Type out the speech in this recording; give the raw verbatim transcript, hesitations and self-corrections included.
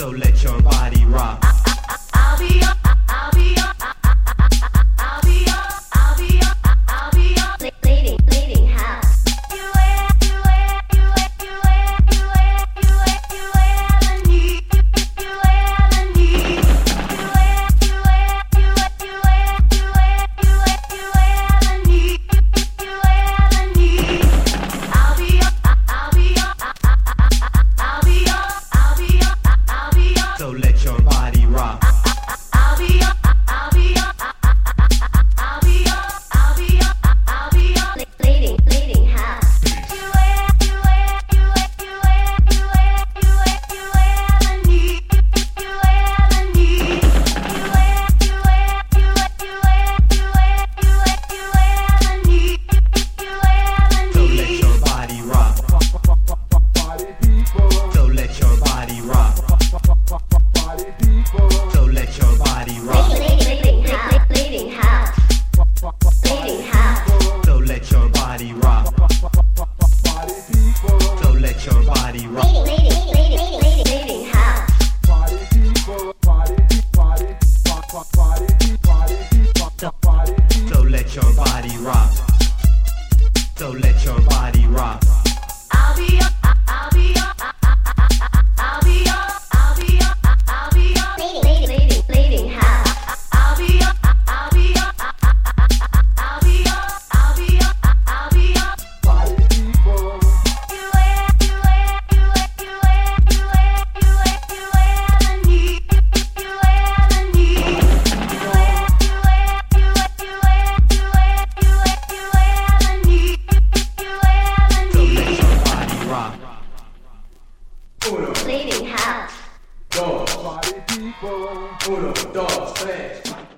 So let your body rock. I'll be your, I'll be your, I'll be your, I'll be your, I'll be your leading, leading house. You wear, you wear, you wear, you wear, you wear, you wear, you wear the need, you wear the need. You wear, you wear, you wear, you wear, you wear, you wear, you wear the need, you wear the need. I'll be your, I'll be your, I'll be your, I'll be your, I'll be your. So let your body rock. I'll be your, I'll be your, I'll be your, I'll be your, I'll be your leading, leading house. You wear, you wear, you wear, you wear, you wear, you wear, you wear the need, you wear the need. You wear, you wear, you wear, you wear, you wear, you wear, you wear the need, you wear the So need. let your body rock. So let your body rock. So let your body rock. Leading, leading, leading house, leading house. So let your body rock. So let your body rock. Leading, leading, leading, leading, leading house. So let your body rock. So let your body rock. I'll be your, I'll be your, I'll be your, I'll be your, I'll be your leading, leading, leading house. I'll be your, I'll be your, I'll be your, I'll be your, I'll be your. You wear, you wear, you wear, you wear, you wear, you wear, you wear the need, you wear the need. You wear, you wear, you wear, you wear, you wear, you wear, you wear the need, you wear the So need. let your body rock. Leading house. Dos, uno, dos, tres.